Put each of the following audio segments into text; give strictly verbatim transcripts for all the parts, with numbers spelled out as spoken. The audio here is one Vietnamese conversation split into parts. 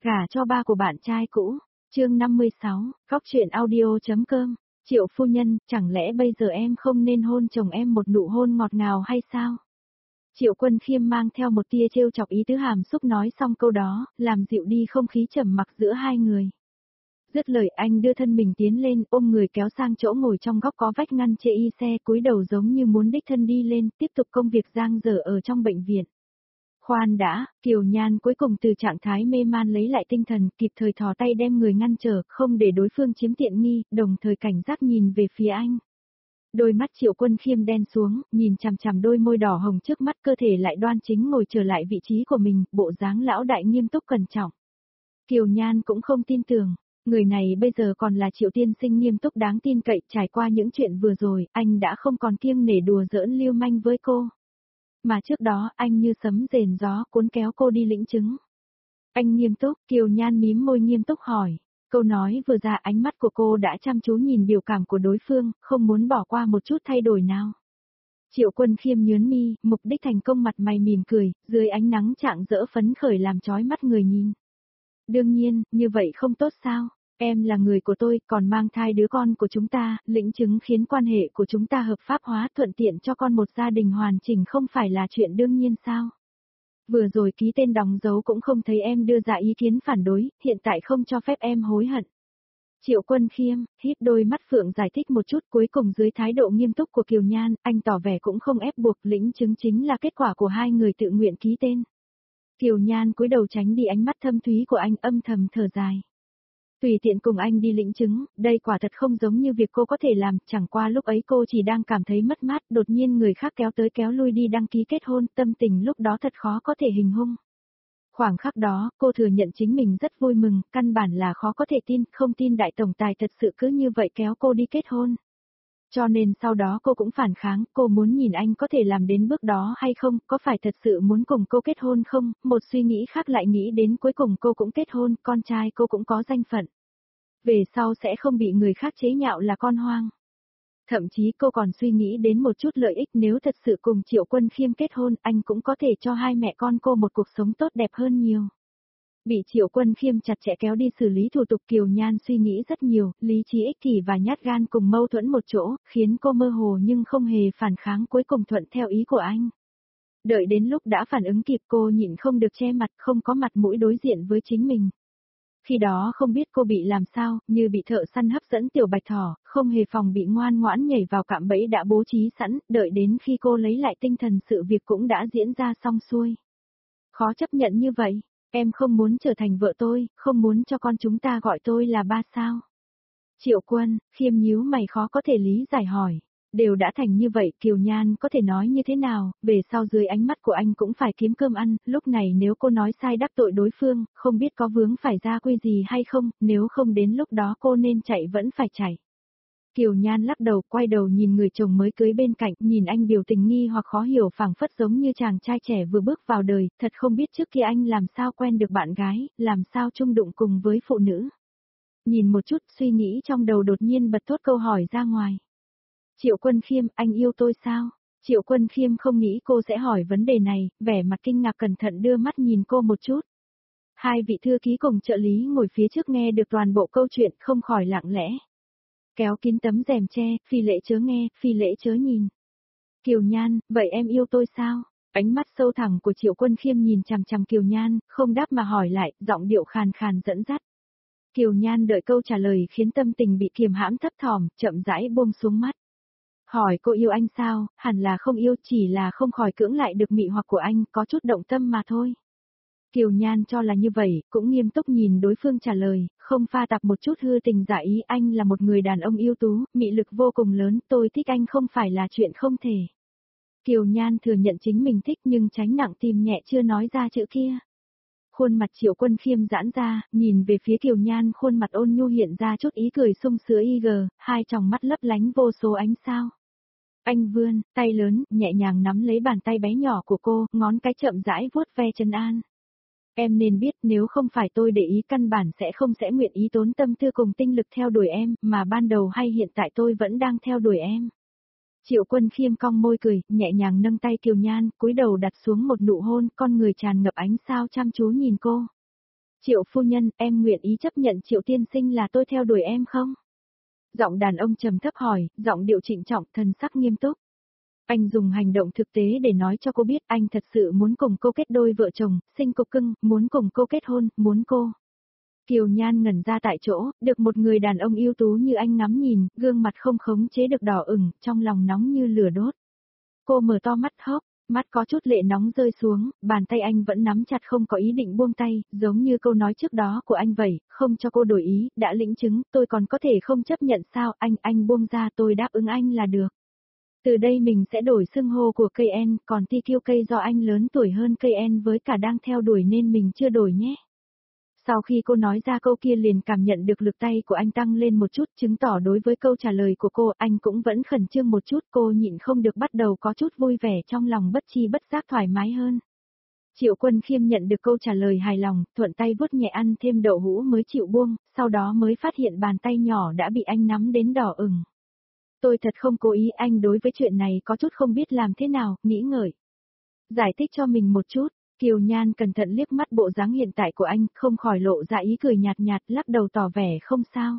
Gả cho ba của bạn trai cũ, chương năm mươi sáu, góc truyện audio.com, Triệu phu nhân, chẳng lẽ bây giờ em không nên hôn chồng em một nụ hôn ngọt ngào hay sao? Triệu Quân Khiêm mang theo một tia trêu chọc ý tứ hàm xúc nói xong câu đó, làm dịu đi không khí trầm mặc giữa hai người. Dứt lời anh đưa thân mình tiến lên, ôm người kéo sang chỗ ngồi trong góc có vách ngăn chê y xe, cúi đầu giống như muốn đích thân đi lên, tiếp tục công việc giang dở ở trong bệnh viện. Khoan đã, Kiều Nhan cuối cùng từ trạng thái mê man lấy lại tinh thần, kịp thời thò tay đem người ngăn trở, không để đối phương chiếm tiện nghi, đồng thời cảnh giác nhìn về phía anh. Đôi mắt Triệu Quân Khiêm đen xuống, nhìn chằm chằm đôi môi đỏ hồng trước mắt, cơ thể lại đoan chính ngồi trở lại vị trí của mình, bộ dáng lão đại nghiêm túc cẩn trọng. Kiều Nhan cũng không tin tưởng, người này bây giờ còn là Triệu tiên sinh nghiêm túc đáng tin cậy, trải qua những chuyện vừa rồi, anh đã không còn kiêng nể đùa giỡn lưu manh với cô. Mà trước đó anh như sấm rền gió cuốn kéo cô đi lĩnh chứng. Anh nghiêm túc, Kiều Nhan mím môi nghiêm túc hỏi. Câu nói vừa ra ánh mắt của cô đã chăm chú nhìn biểu cảm của đối phương, không muốn bỏ qua một chút thay đổi nào. Triệu Quân Khiêm nhớn mi, mục đích thành công mặt mày mỉm cười, dưới ánh nắng rạng rỡ phấn khởi làm chói mắt người nhìn. Đương nhiên, như vậy không tốt sao? Em là người của tôi, còn mang thai đứa con của chúng ta, lĩnh chứng khiến quan hệ của chúng ta hợp pháp hóa thuận tiện cho con một gia đình hoàn chỉnh không phải là chuyện đương nhiên sao? Vừa rồi ký tên đóng dấu cũng không thấy em đưa ra ý kiến phản đối, hiện tại không cho phép em hối hận. Triệu Quân Khiêm, híp đôi mắt phượng giải thích một chút, cuối cùng dưới thái độ nghiêm túc của Kiều Nhan, anh tỏ vẻ cũng không ép buộc, lĩnh chứng chính là kết quả của hai người tự nguyện ký tên. Kiều Nhan cúi đầu tránh đi ánh mắt thâm thúy của anh, âm thầm thở dài. Tùy tiện cùng anh đi lĩnh chứng, đây quả thật không giống như việc cô có thể làm, chẳng qua lúc ấy cô chỉ đang cảm thấy mất mát, đột nhiên người khác kéo tới kéo lui đi đăng ký kết hôn, tâm tình lúc đó thật khó có thể hình dung. Khoảng khắc đó, cô thừa nhận chính mình rất vui mừng, căn bản là khó có thể tin, không tin đại tổng tài thật sự cứ như vậy kéo cô đi kết hôn. Cho nên sau đó cô cũng phản kháng, cô muốn nhìn anh có thể làm đến bước đó hay không, có phải thật sự muốn cùng cô kết hôn không, một suy nghĩ khác lại nghĩ đến cuối cùng cô cũng kết hôn, con trai cô cũng có danh phận. Về sau sẽ không bị người khác chế nhạo là con hoang. Thậm chí cô còn suy nghĩ đến một chút lợi ích, nếu thật sự cùng Triệu Quân Khiêm kết hôn, anh cũng có thể cho hai mẹ con cô một cuộc sống tốt đẹp hơn nhiều. Bị Triệu Quân Khiêm chặt chẽ kéo đi xử lý thủ tục, Kiều Nhan suy nghĩ rất nhiều, lý trí ích kỷ và nhát gan cùng mâu thuẫn một chỗ, khiến cô mơ hồ nhưng không hề phản kháng, cuối cùng thuận theo ý của anh. Đợi đến lúc đã phản ứng kịp, cô nhịn không được che mặt, không có mặt mũi đối diện với chính mình. Khi đó không biết cô bị làm sao, như bị thợ săn hấp dẫn tiểu bạch thỏ, không hề phòng bị, ngoan ngoãn nhảy vào cạm bẫy đã bố trí sẵn, đợi đến khi cô lấy lại tinh thần sự việc cũng đã diễn ra xong xuôi. Khó chấp nhận như vậy, em không muốn trở thành vợ tôi, không muốn cho con chúng ta gọi tôi là ba sao? Triệu Quân Khiêm nhíu mày khó có thể lý giải hỏi. Đều đã thành như vậy, Kiều Nhan có thể nói như thế nào, về sau dưới ánh mắt của anh cũng phải kiếm cơm ăn, lúc này nếu cô nói sai đắc tội đối phương, không biết có vướng phải ra quy gì hay không, nếu không đến lúc đó cô nên chạy vẫn phải chạy. Kiều Nhan lắc đầu, quay đầu nhìn người chồng mới cưới bên cạnh, nhìn anh biểu tình nghi hoặc khó hiểu, phảng phất giống như chàng trai trẻ vừa bước vào đời, thật không biết trước kia anh làm sao quen được bạn gái, làm sao chung đụng cùng với phụ nữ. Nhìn một chút, suy nghĩ trong đầu đột nhiên bật thốt câu hỏi ra ngoài. Triệu Quân Khiêm, anh yêu tôi sao? Triệu Quân Khiêm không nghĩ cô sẽ hỏi vấn đề này, vẻ mặt kinh ngạc cẩn thận đưa mắt nhìn cô một chút. Hai vị thư ký cùng trợ lý ngồi phía trước nghe được toàn bộ câu chuyện không khỏi lặng lẽ. Kéo kín tấm rèm che, phi lễ chớ nghe, phi lễ chớ nhìn. Kiều Nhan, vậy em yêu tôi sao? Ánh mắt sâu thẳm của Triệu Quân Khiêm nhìn chằm chằm Kiều Nhan, không đáp mà hỏi lại, giọng điệu khàn khàn dẫn dắt. Kiều Nhan đợi câu trả lời khiến tâm tình bị kiềm hãm thấp thỏm, chậm rãi buông xuống mắt. Hỏi cô yêu anh sao, hẳn là không yêu, chỉ là không khỏi cưỡng lại được mị hoặc của anh, có chút động tâm mà thôi. Kiều Nhan cho là như vậy, cũng nghiêm túc nhìn đối phương trả lời, không pha tạp một chút hư tình giả ý, anh là một người đàn ông ưu tú, mị lực vô cùng lớn, tôi thích anh không phải là chuyện không thể. Kiều Nhan thừa nhận chính mình thích nhưng tránh nặng tim nhẹ chưa nói ra chữ kia. Khuôn mặt Triệu Quân Khiêm giãn ra, nhìn về phía Kiều Nhan, khuôn mặt ôn nhu hiện ra chút ý cười sung sướng y gờ, hai tròng mắt lấp lánh vô số ánh sao. Anh vươn tay lớn, nhẹ nhàng nắm lấy bàn tay bé nhỏ của cô, ngón cái chậm rãi vuốt ve trấn an. Em nên biết nếu không phải tôi để ý căn bản sẽ không sẽ nguyện ý tốn tâm tư cùng tinh lực theo đuổi em, mà ban đầu hay hiện tại tôi vẫn đang theo đuổi em. Triệu Quân Khiêm cong môi cười, nhẹ nhàng nâng tay Kiều Nhan, cúi đầu đặt xuống một nụ hôn, con người tràn ngập ánh sao chăm chú nhìn cô. Triệu phu nhân, em nguyện ý chấp nhận Triệu tiên sinh là tôi theo đuổi em không? Giọng đàn ông trầm thấp hỏi, giọng điệu trịnh trọng, thần sắc nghiêm túc. Anh dùng hành động thực tế để nói cho cô biết anh thật sự muốn cùng cô kết đôi vợ chồng, sinh cục cưng, muốn cùng cô kết hôn, muốn cô. Kiều Nhan ngẩn ra tại chỗ, được một người đàn ông ưu tú như anh ngắm nhìn, gương mặt không khống chế được đỏ ửng, trong lòng nóng như lửa đốt. Cô mở to mắt hốc, mắt có chút lệ nóng rơi xuống, bàn tay anh vẫn nắm chặt không có ý định buông tay, giống như câu nói trước đó của anh vậy, không cho cô đổi ý, đã lĩnh chứng, tôi còn có thể không chấp nhận sao, anh, anh buông ra tôi đáp ứng anh là được. Từ đây mình sẽ đổi xưng hô của cây en, còn ti kiêu cây do anh lớn tuổi hơn cây en với cả đang theo đuổi nên mình chưa đổi nhé. Sau khi cô nói ra câu kia liền cảm nhận được lực tay của anh tăng lên một chút, chứng tỏ đối với câu trả lời của cô anh cũng vẫn khẩn trương một chút, cô nhịn không được bắt đầu có chút vui vẻ trong lòng, bất chi bất giác thoải mái hơn. Triệu Quân Khiêm nhận được câu trả lời hài lòng, thuận tay vuốt nhẹ ăn thêm đậu hũ mới chịu buông, sau đó mới phát hiện bàn tay nhỏ đã bị anh nắm đến đỏ ửng. Tôi thật không cố ý, anh đối với chuyện này có chút không biết làm thế nào, nghĩ ngợi. Giải thích cho mình một chút. Kiều Nhan cẩn thận liếc mắt bộ dáng hiện tại của anh, không khỏi lộ ra ý cười nhạt nhạt, lắc đầu tỏ vẻ không sao.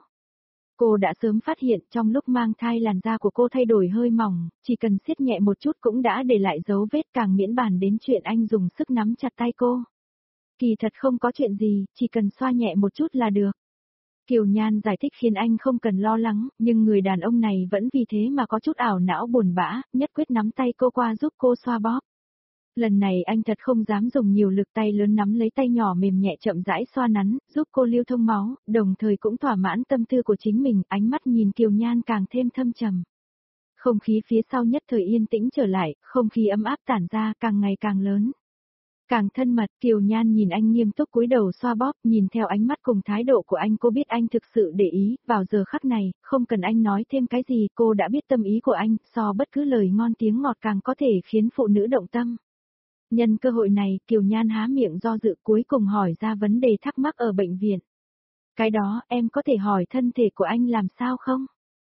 Cô đã sớm phát hiện trong lúc mang thai làn da của cô thay đổi hơi mỏng, chỉ cần siết nhẹ một chút cũng đã để lại dấu vết, càng miễn bàn đến chuyện anh dùng sức nắm chặt tay cô. Kỳ thật không có chuyện gì, chỉ cần xoa nhẹ một chút là được. Kiều Nhan giải thích khiến anh không cần lo lắng, nhưng người đàn ông này vẫn vì thế mà có chút ảo não buồn bã, nhất quyết nắm tay cô qua giúp cô xoa bóp. Lần này anh thật không dám dùng nhiều lực, tay lớn nắm lấy tay nhỏ mềm nhẹ chậm rãi xoa nắn, giúp cô lưu thông máu, đồng thời cũng thỏa mãn tâm tư của chính mình, ánh mắt nhìn Kiều Nhan càng thêm thâm trầm. Không khí phía sau nhất thời yên tĩnh trở lại, không khí ấm áp tản ra càng ngày càng lớn. Càng thân mật, Kiều Nhan nhìn anh nghiêm túc cúi đầu xoa bóp, nhìn theo ánh mắt cùng thái độ của anh cô biết anh thực sự để ý, vào giờ khắc này, không cần anh nói thêm cái gì cô đã biết tâm ý của anh, so bất cứ lời ngon tiếng ngọt càng có thể khiến phụ nữ động tâm. Nhân cơ hội này, Kiều Nhan há miệng do dự cuối cùng hỏi ra vấn đề thắc mắc ở bệnh viện. Cái đó, em có thể hỏi thân thể của anh làm sao không?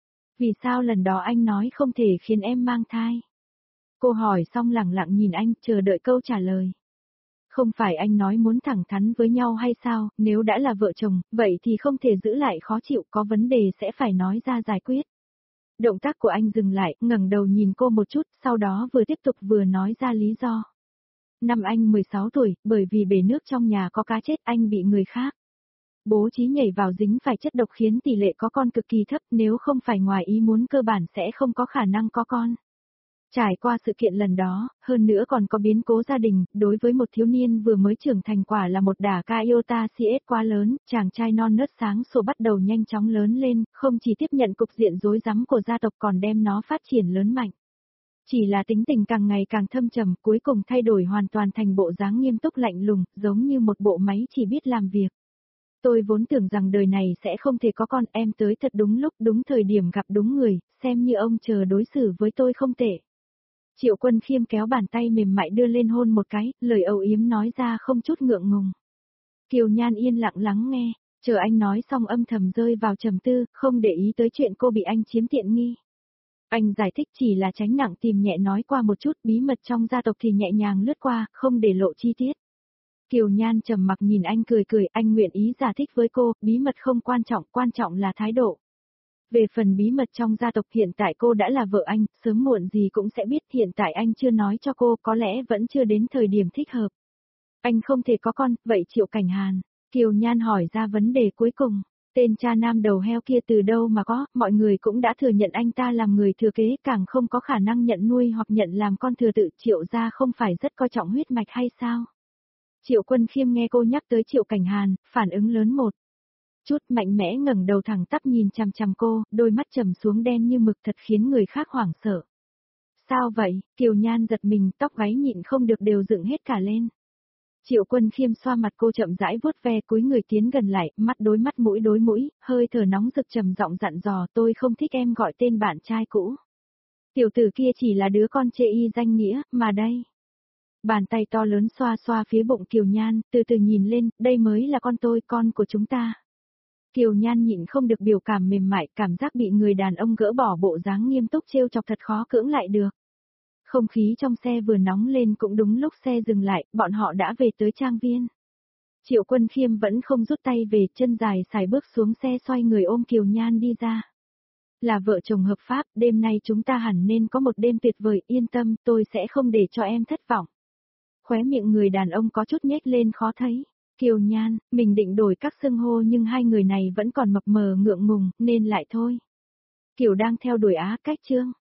Vì sao lần đó anh nói không thể khiến em mang thai? Cô hỏi xong lặng lặng nhìn anh, chờ đợi câu trả lời. Không phải anh nói muốn thẳng thắn với nhau hay sao, nếu đã là vợ chồng, vậy thì không thể giữ lại khó chịu, có vấn đề sẽ phải nói ra giải quyết. Động tác của anh dừng lại, ngẩng đầu nhìn cô một chút, sau đó vừa tiếp tục vừa nói ra lý do. Năm anh mười sáu tuổi, bởi vì bể nước trong nhà có cá chết anh bị người khác bố trí nhảy vào dính phải chất độc khiến tỷ lệ có con cực kỳ thấp, nếu không phải ngoài ý muốn cơ bản sẽ không có khả năng có con. Trải qua sự kiện lần đó, hơn nữa còn có biến cố gia đình, đối với một thiếu niên vừa mới trưởng thành quả là một đả ca iota xê ét quá lớn, chàng trai non nớt sáng sủa bắt đầu nhanh chóng lớn lên, không chỉ tiếp nhận cục diện rối rắm của gia tộc còn đem nó phát triển lớn mạnh. Chỉ là tính tình càng ngày càng thâm trầm, cuối cùng thay đổi hoàn toàn thành bộ dáng nghiêm túc lạnh lùng, giống như một bộ máy chỉ biết làm việc. Tôi vốn tưởng rằng đời này sẽ không thể có con, em tới thật đúng lúc, đúng thời điểm gặp đúng người, xem như ông chờ đối xử với tôi không tệ. Triệu Quân Khiêm kéo bàn tay mềm mại đưa lên hôn một cái, lời âu yếm nói ra không chút ngượng ngùng. Kiều Nhan yên lặng lắng nghe, chờ anh nói xong âm thầm rơi vào trầm tư, không để ý tới chuyện cô bị anh chiếm tiện nghi. Anh giải thích chỉ là tránh nặng tìm nhẹ nói qua một chút, bí mật trong gia tộc thì nhẹ nhàng lướt qua, không để lộ chi tiết. Kiều Nhan trầm mặc nhìn anh cười cười, anh nguyện ý giải thích với cô, bí mật không quan trọng, quan trọng là thái độ. Về phần bí mật trong gia tộc hiện tại cô đã là vợ anh, sớm muộn gì cũng sẽ biết, hiện tại anh chưa nói cho cô, có lẽ vẫn chưa đến thời điểm thích hợp. Anh không thể có con, vậy Triệu Cảnh Hàn? Kiều Nhan hỏi ra vấn đề cuối cùng. Tên cha nam đầu heo kia từ đâu mà có, mọi người cũng đã thừa nhận anh ta làm người thừa kế, càng không có khả năng nhận nuôi hoặc nhận làm con thừa tự. Triệu gia không phải rất coi trọng huyết mạch hay sao? Triệu Quân Khiêm nghe cô nhắc tới Triệu Cảnh Hàn, phản ứng lớn một chút, mạnh mẽ ngẩng đầu thẳng tắp nhìn chằm chằm cô, đôi mắt trầm xuống đen như mực thật khiến người khác hoảng sợ. Sao vậy? Kiều Nhan giật mình, tóc gáy nhịn không được đều dựng hết cả lên. Triệu Quân Khiêm xoa mặt cô chậm rãi vuốt ve, cúi người tiến gần lại, mắt đối mắt mũi đối mũi, hơi thở nóng rực trầm giọng dặn dò, tôi không thích em gọi tên bạn trai cũ. Tiểu tử kia chỉ là đứa con chê y danh nghĩa, mà đây. Bàn tay to lớn xoa xoa phía bụng Kiều Nhan, từ từ nhìn lên, đây mới là con tôi, con của chúng ta. Kiều Nhan nhịn không được biểu cảm mềm mại, cảm giác bị người đàn ông gỡ bỏ bộ dáng nghiêm túc trêu chọc thật khó cưỡng lại được. Không khí trong xe vừa nóng lên cũng đúng lúc xe dừng lại, bọn họ đã về tới trang viên. Triệu Quân Khiêm vẫn không rút tay về, chân dài xài bước xuống xe xoay người ôm Kiều Nhan đi ra. Là vợ chồng hợp pháp, đêm nay chúng ta hẳn nên có một đêm tuyệt vời, yên tâm, tôi sẽ không để cho em thất vọng. Khóe miệng người đàn ông có chút nhếch lên khó thấy. Kiều Nhan, mình định đổi các xưng hô nhưng hai người này vẫn còn mập mờ ngượng ngùng, nên lại thôi. Kiều đang theo đuổi Á Cách Trương.